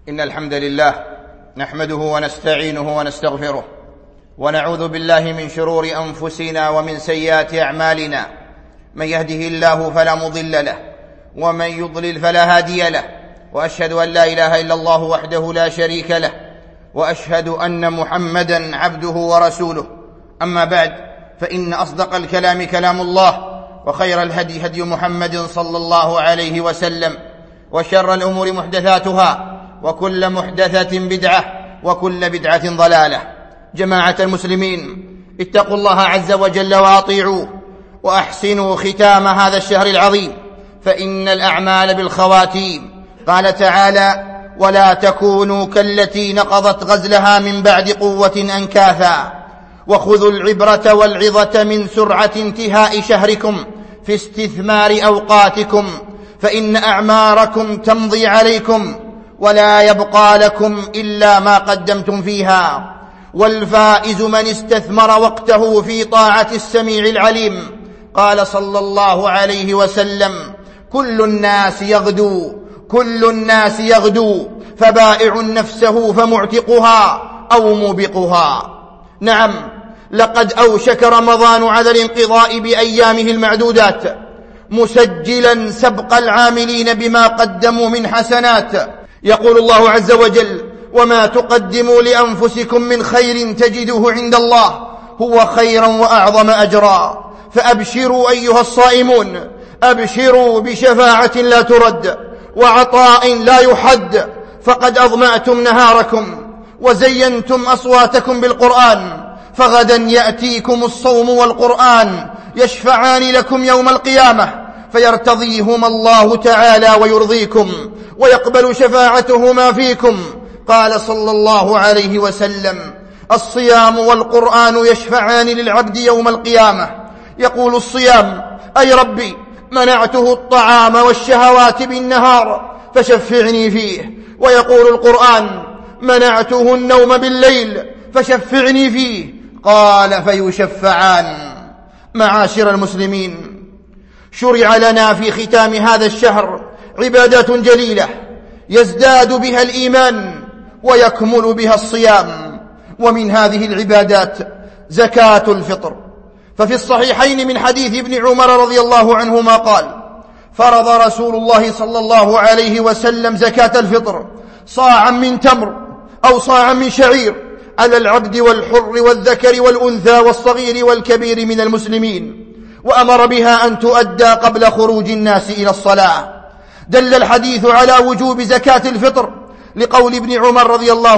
إن الحمد لله نحمده ونستعينه ونستغفره ونعوذ بالله من شرور أنفسنا ومن سيئات أعمالنا. من يهده الله فلا مضل له ومن يضلل فلا هادي له، وأشهد أن لا إله إلا الله وحده لا شريك له، وأشهد أن محمدا عبده ورسوله. أما بعد، فإن أصدق الكلام كلام الله، وخير الهدي هدي محمد صلى الله عليه وسلم، وشر الأمور محدثاتها، وكل محدثة بدعة، وكل بدعة ضلالة. جماعة المسلمين، اتقوا الله عز وجل وأطيعوه، وأحسنوا ختام هذا الشهر العظيم، فإن الأعمال بالخواتيم. قال تعالى: ولا تكونوا كالتي نقضت غزلها من بعد قوة أنكاثا، وخذوا العبرة والعظة من سرعة انتهاء شهركم في استثمار أوقاتكم، فإن أعماركم تمضي عليكم ولا يبقى لكم إلا ما قدمتم فيها. والفائز من استثمر وقته في طاعة السميع العليم. قال صلى الله عليه وسلم: كل الناس يغدو فبائع نفسه فمعتقها أو موبقها. نعم، لقد أوشك رمضان على الانقضاء بأيامه المعدودات، مسجلا سبق العاملين بما قدموا من حسنات. يقول الله عز وجل: وما تقدموا لأنفسكم من خير تجدوه عند الله هو خيرا وأعظم أجرا. فأبشروا أيها الصائمون، أبشروا بشفاعة لا ترد وعطاء لا يحد، فقد أظمأتم نهاركم وزينتم أصواتكم بالقرآن، فغدا يأتيكم الصوم والقرآن يشفعان لكم يوم القيامة، فيرتضيهما الله تعالى ويرضيكم، ويقبل شفاعتهما فيكم. قال صلى الله عليه وسلم: الصيام والقرآن يشفعان للعبد يوم القيامة. يقول الصيام: أي ربي، منعته الطعام والشهوات بالنهار فشفعني فيه. ويقول القرآن: منعته النوم بالليل فشفعني فيه. قال: فيشفعان. معاشر المسلمين، شرع لنا في ختام هذا الشهر عبادات جليلة يزداد بها الإيمان ويكمل بها الصيام، ومن هذه العبادات زكاة الفطر. ففي الصحيحين من حديث ابن عمر رضي الله عنهما قال: فرض رسول الله صلى الله عليه وسلم زكاة الفطر صاعا من تمر أو صاعا من شعير على العبد والحر والذكر والأنثى والصغير والكبير من المسلمين، وأمر بها أن تؤدى قبل خروج الناس إلى الصلاة. دل الحديث على وجوب زكاة الفطر لقول ابن عمر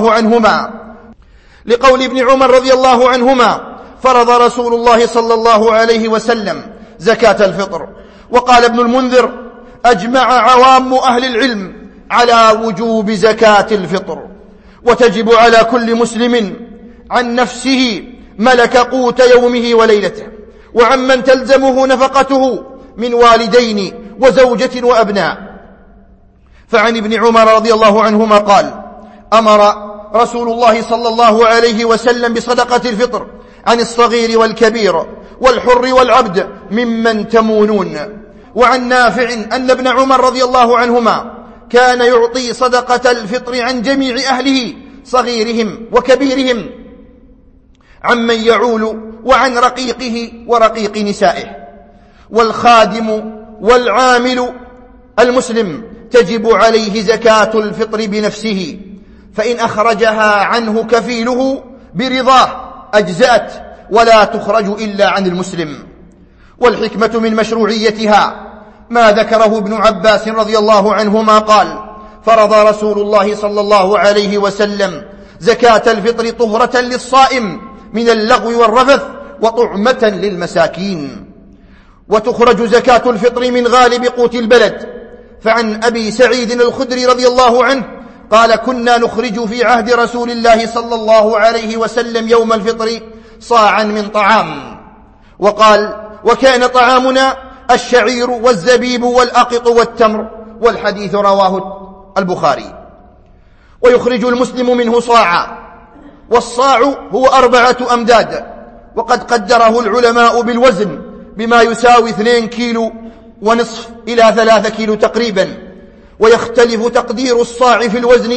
رضي الله عنهما: فرض رسول الله صلى الله عليه وسلم زكاة الفطر. وقال ابن المنذر: أجمع عوام أهل العلم على وجوب زكاة الفطر، وتجب على كل مسلم عن نفسه ملك قوت يومه وليلته، وعمن تلزمه نفقته من والدين وزوجة وأبناء. فعن ابن عمر رضي الله عنهما قال: أمر رسول الله صلى الله عليه وسلم بصدقة الفطر عن الصغير والكبير والحر والعبد ممن تمونون. وعن نافع أن ابن عمر رضي الله عنهما كان يعطي صدقة الفطر عن جميع أهله، صغيرهم وكبيرهم، عمن يعول وعن رقيقه ورقيق نسائه. والخادم والعامل المسلم تجب عليه زكاة الفطر بنفسه، فإن أخرجها عنه كفيله برضاه أجزأت، ولا تخرج إلا عن المسلم. والحكمة من مشروعيتها ما ذكره ابن عباس رضي الله عنهما قال: فرض رسول الله صلى الله عليه وسلم زكاة الفطر طهرة للصائم من اللغو والرفث وطعمة للمساكين. وتخرج زكاة الفطر من غالب قوت البلد. فعن أبي سعيد الخدري رضي الله عنه قال: كنا نخرج في عهد رسول الله صلى الله عليه وسلم يوم الفطر صاعا من طعام. وقال: وكان طعامنا الشعير والزبيب والأقط والتمر. والحديث رواه البخاري. ويخرج المسلم منه صاعا، والصاع هو 4 أمداد، وقد قدره العلماء بالوزن بما يساوي 2 كيلو ونصف إلى 3 كيلو تقريبا. ويختلف تقدير الصاع في الوزن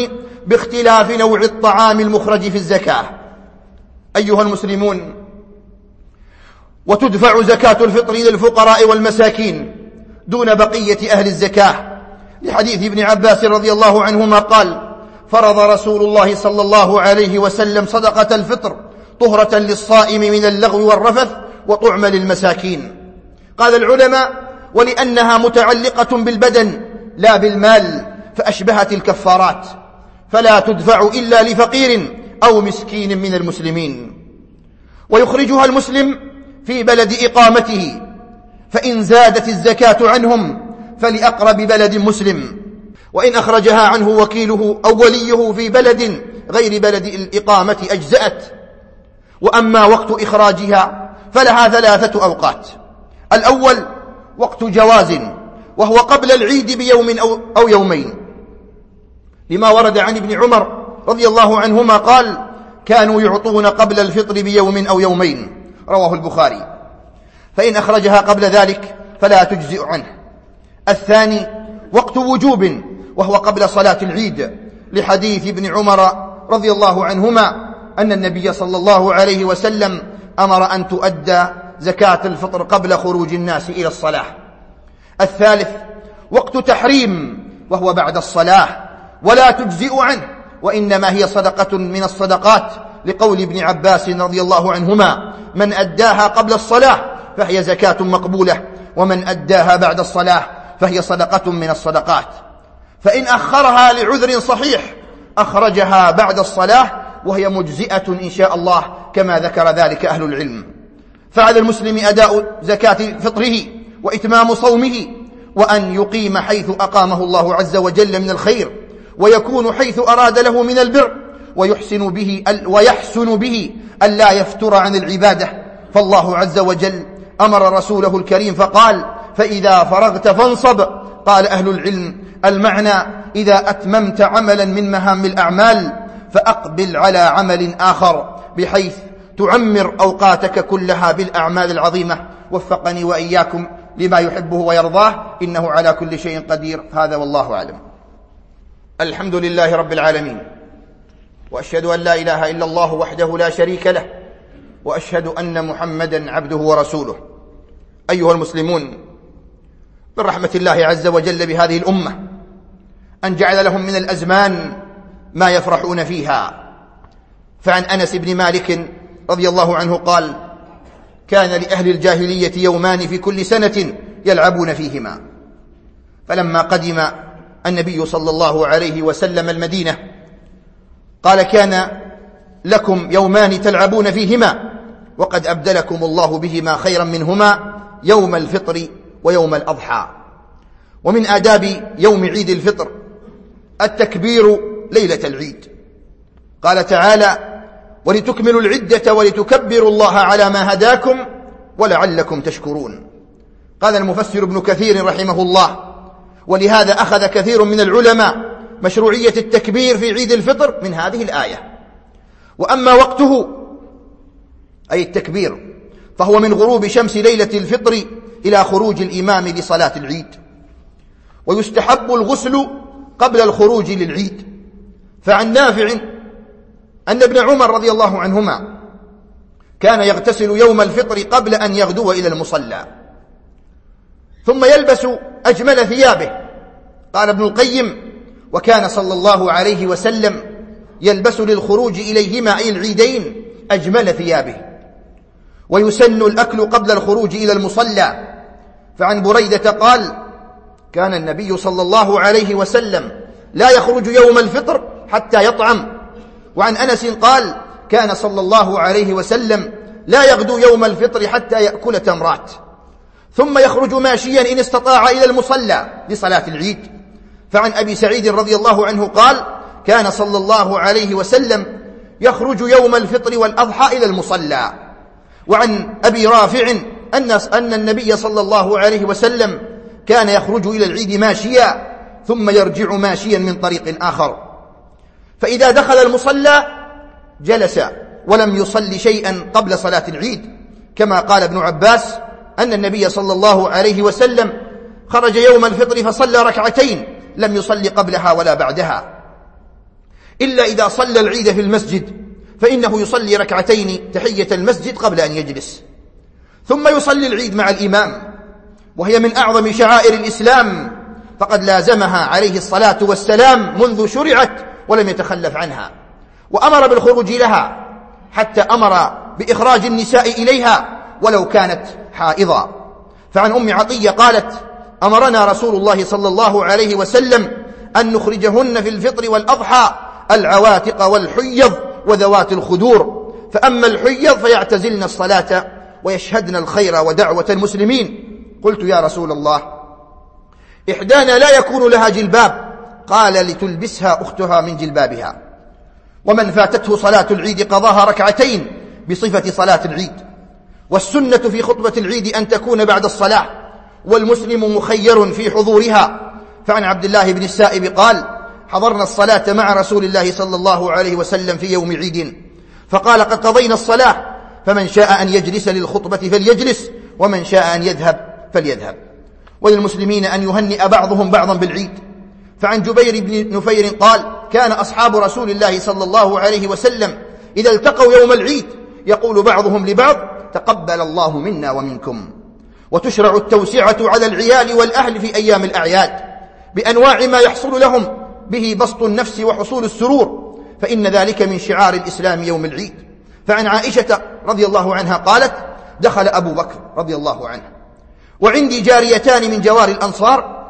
باختلاف نوع الطعام المخرج في الزكاة. أيها المسلمون، وتدفع زكاة الفطر إلى الفقراء والمساكين دون بقية أهل الزكاة، لحديث ابن عباس رضي الله عنهما قال: فرض رسول الله صلى الله عليه وسلم صدقة الفطر طهرة للصائم من اللغو والرفث وطعم للمساكين. قال العلماء: ولأنها متعلقة بالبدن لا بالمال، فأشبهت الكفارات، فلا تدفع إلا لفقير أو مسكين من المسلمين. ويخرجها المسلم في بلد إقامته، فإن زادت الزكاة عنهم فلأقرب بلد مسلم، وإن أخرجها عنه وكيله أو وليه في بلد غير بلد الإقامة أجزأت. وأما وقت إخراجها فلها 3 أوقات: الأول وقت جواز، وهو قبل العيد بيوم أو يومين، لما ورد عن ابن عمر رضي الله عنهما قال: كانوا يعطون قبل الفطر بيوم أو يومين، رواه البخاري. فإن أخرجها قبل ذلك فلا تجزئ عنه. الثاني وقت وجوب، وهو قبل صلاة العيد، لحديث ابن عمر رضي الله عنهما أن النبي صلى الله عليه وسلم أمر أن تؤدى زكاة الفطر قبل خروج الناس إلى الصلاة. الثالث وقت تحريم، وهو بعد الصلاة، ولا تجزئ عنه، وإنما هي صدقة من الصدقات، لقول ابن عباس رضي الله عنهما: من أداها قبل الصلاة فهي زكاة مقبولة، ومن أداها بعد الصلاة فهي صدقة من الصدقات. فإن أخرها لعذر صحيح أخرجها بعد الصلاة، وهي مجزئة إن شاء الله، كما ذكر ذلك أهل العلم. فعلى المسلم أداء زكاة فطره وإتمام صومه، وأن يقيم حيث أقامه الله عز وجل من الخير، ويكون حيث أراد له من البر، ويحسن به ألا يفتر عن العبادة. فالله عز وجل أمر رسوله الكريم فقال: فإذا فرغت فانصب. قال أهل العلم: المعنى إذا أتممت عملا من مهام الأعمال فأقبل على عمل آخر، بحيث تعمر أوقاتك كلها بالأعمال العظيمة. وفقني وإياكم لما يحبه ويرضاه، إنه على كل شيء قدير. هذا والله أعلم. الحمد لله رب العالمين، وأشهد أن لا إله إلا الله وحده لا شريك له، وأشهد أن محمدا عبده ورسوله. أيها المسلمون، من رحمة الله عز وجل بهذه الأمة أن جعل لهم من الأزمان ما يفرحون فيها. فعن أنس بن مالك رضي الله عنه قال: كان لأهل الجاهلية يومان في كل سنة يلعبون فيهما، فلما قدم النبي صلى الله عليه وسلم المدينة قال: كان لكم يومان تلعبون فيهما، وقد أبدلكم الله بهما خيرا منهما، يوم الفطر ويوم الأضحى. ومن آداب يوم عيد الفطر التكبير ليلة العيد. قال تعالى: ولتكملوا العدة ولتكبروا الله على ما هداكم ولعلكم تشكرون. قال المفسر ابن كثير رحمه الله: ولهذا أخذ كثير من العلماء مشروعية التكبير في عيد الفطر من هذه الآية. وأما وقته أي التكبير فهو من غروب شمس ليلة الفطر إلى خروج الإمام لصلاة العيد. ويستحب الغسل قبل الخروج للعيد. فعن نافع أن ابن عمر رضي الله عنهما كان يغتسل يوم الفطر قبل أن يغدو إلى المصلى، ثم يلبس أجمل ثيابه. قال ابن القيم: وكان صلى الله عليه وسلم يلبس للخروج إليهما أي العيدين أجمل ثيابه. ويسن الأكل قبل الخروج إلى المصلى. فعن بريدة قال: كان النبي صلى الله عليه وسلم لا يخرج يوم الفطر حتى يطعم. وعن أنس قال: كان صلى الله عليه وسلم لا يغدو يوم الفطر حتى يأكل تمرات، ثم يخرج ماشيا إن استطاع إلى المصلى لصلاة العيد. فعن أبي سعيد رضي الله عنه قال: كان صلى الله عليه وسلم يخرج يوم الفطر والأضحى إلى المصلى. وعن أبي رافع أن النبي صلى الله عليه وسلم كان يخرج إلى العيد ماشيا ثم يرجع ماشيا من طريق آخر، فإذا دخل المصلى جلس ولم يصلي شيئا قبل صلاة العيد، كما قال ابن عباس أن النبي صلى الله عليه وسلم خرج يوم الفطر فصلى ركعتين لم يصلي قبلها ولا بعدها. إلا إذا صلى العيد في المسجد فإنه يصلي ركعتين تحية المسجد قبل أن يجلس، ثم يصلي العيد مع الإمام، وهي من أعظم شعائر الإسلام، فقد لازمها عليه الصلاة والسلام منذ شرعت ولم يتخلف عنها، وأمر بالخروج لها، حتى أمر بإخراج النساء إليها ولو كانت حائضا. فعن أم عطية قالت: أمرنا رسول الله صلى الله عليه وسلم أن نخرجهن في الفطر والأضحى العواتق والحيض وذوات الخدور، فأما الحيض فيعتزلن الصلاة ويشهدن الخير ودعوة المسلمين. قلت: يا رسول الله، إحدانا لا يكون لها جلباب. قال: لتلبسها أختها من جلبابها. ومن فاتته صلاة العيد قضاها ركعتين بصفة صلاة العيد. والسنة في خطبة العيد أن تكون بعد الصلاة، والمسلم مخير في حضورها. فعن عبد الله بن السائب قال: حضرنا الصلاة مع رسول الله صلى الله عليه وسلم في يوم عيد، فقال: قد قضينا الصلاة، فمن شاء أن يجلس للخطبة فليجلس، ومن شاء أن يذهب فليذهب. وللمسلمين أن يهنئ بعضهم بعضا بالعيد. فعن جبير بن نفير قال: كان أصحاب رسول الله صلى الله عليه وسلم إذا التقوا يوم العيد يقول بعضهم لبعض: تقبل الله منا ومنكم. وتشرع التوسعة على العيال والأهل في أيام الأعياد بأنواع ما يحصل لهم به بسط النفس وحصول السرور، فإن ذلك من شعار الإسلام يوم العيد. فعن عائشة رضي الله عنها قالت: دخل أبو بكر رضي الله عنه وعندي جاريتان من جوار الأنصار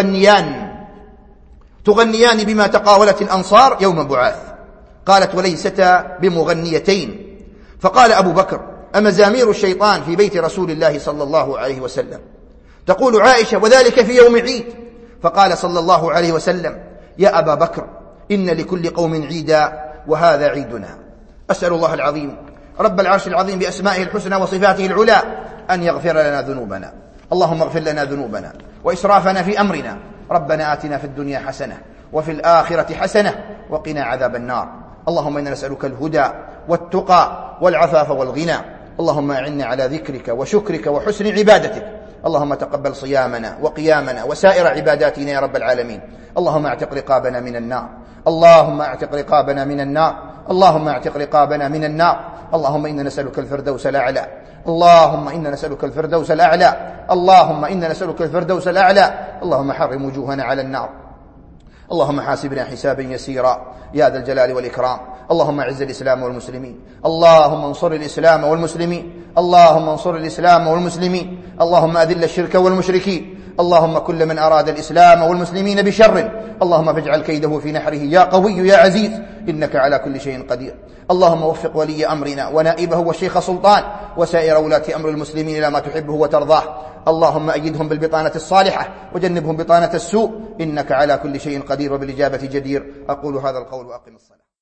تغنيان بما تقاولت الأنصار يوم بعاث. قالت: وليستا بمغنيتين. فقال أبو بكر: أمزامير الشيطان في بيت رسول الله صلى الله عليه وسلم؟ تقول عائشة: وذلك في يوم عيد. فقال صلى الله عليه وسلم: يا أبا بكر، إن لكل قوم عيدا وهذا عيدنا. أسأل الله العظيم رب العرش العظيم بأسمائه الحسنى وصفاته العلى أن يغفر لنا ذنوبنا. اللهم اغفر لنا ذنوبنا وإسرافنا في أمرنا. ربنا آتنا في الدنيا حسنة وفي الآخرة حسنة وقنا عذاب النار. اللهم إنا نسألك الهدى والتقى والعفاف والغنى. اللهم أعنا على ذكرك وشكرك وحسن عبادتك. اللهم تقبل صيامنا وقيامنا وسائر عباداتنا يا رب العالمين. اللهم اعتق رقابنا من النار. اللهم اعتق رقابنا من النار. اللهم اعتق رقابنا من النار. اللهم إنا نسألك الفردوس الأعلى. اللهم إنا نسألك الفردوس الأعلى. اللهم إنا نسألك الفردوس الأعلى. اللهم حرم وجوهنا على النار. اللهم حاسبنا حسابا يسيرا يا ذا الجلال والإكرام. اللهم اعز الإسلام والمسلمين. اللهم انصر الإسلام والمسلمين. اللهم انصر الإسلام والمسلمين. اللهم أذل الشرك والمشركين. اللهم كل من أراد الإسلام والمسلمين بشر اللهم فاجعل كيده في نحره يا قوي يا عزيز إنك على كل شيء قدير. اللهم وفق ولي أمرنا ونائبه والشيخ سلطان وسائر ولاة أمر المسلمين إلى ما تحبه وترضاه. اللهم أيدهم بالبطانة الصالحة وجنبهم بطانة السوء إنك على كل شيء قدير وبالإجابة جدير. أقول هذا القول وأقم الصلاة.